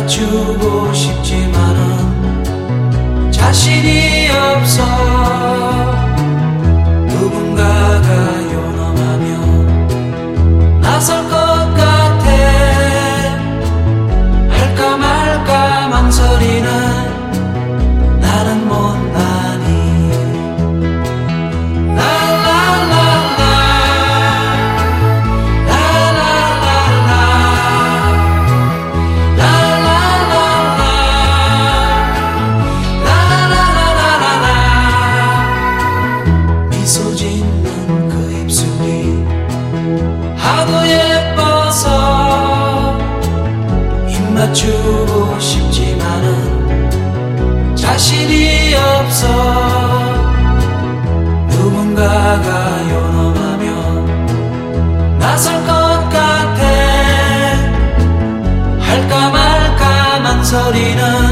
맞추고 싶지만은 자신이 없어. 누군가가 요놈하면 나설 것 같아. 할까 말까 망설이는 나는 못나니. 미소 짓는 그 입술이 하도 예뻐서 입 맞추고 싶지만은 자신이 없어. 누군가가 요놈하면 나설 것 같아. 할까 말까 망설이는